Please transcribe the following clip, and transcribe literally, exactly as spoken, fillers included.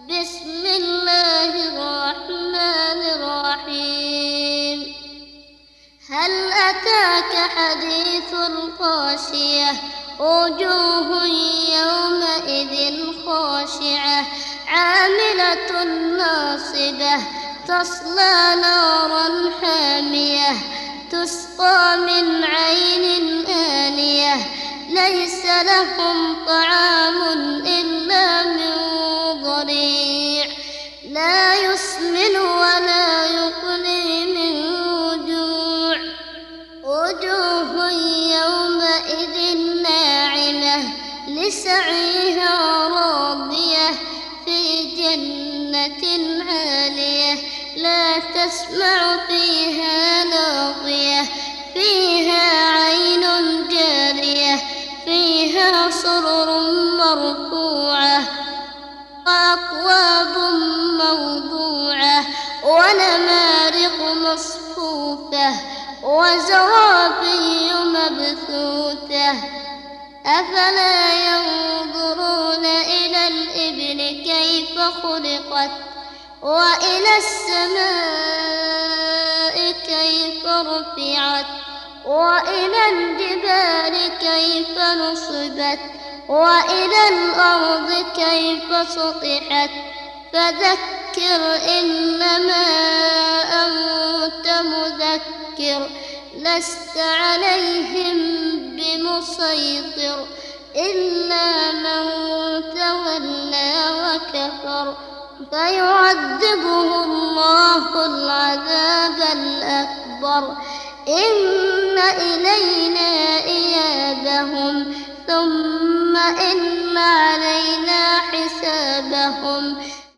بسم الله الرحمن الرحيم. هل أتاك حديث الغاشية وجوه يومئذ خاشعة عاملة ناصبة تصلى نارا حامية تسقى من عين آنية ليس لهم طعام إلا من ضريع لا يسمن ولا يغني من جوع وجوه يومئذ ناعمة لسعيها راضية في جنة عالية لا تسمع فيها لاغية فيها عين جارية فيها سرر مرفوعة وأكواب موضوعة ونمارق مصفوفة وزرابي مبثوثة أفلا ينظرون إلى الإبل كيف خلقت وإلى السماء كيف رفعت وإلى الجبال كيف نصبت وإلى الأرض كيف سطحت فذكر إنما أنت مذكر لست عليهم بمسيطر إلا من تولى وكفر فيعذبه الله العذاب الأكبر إن إلينا إيابهم ثم إن علينا حسابهم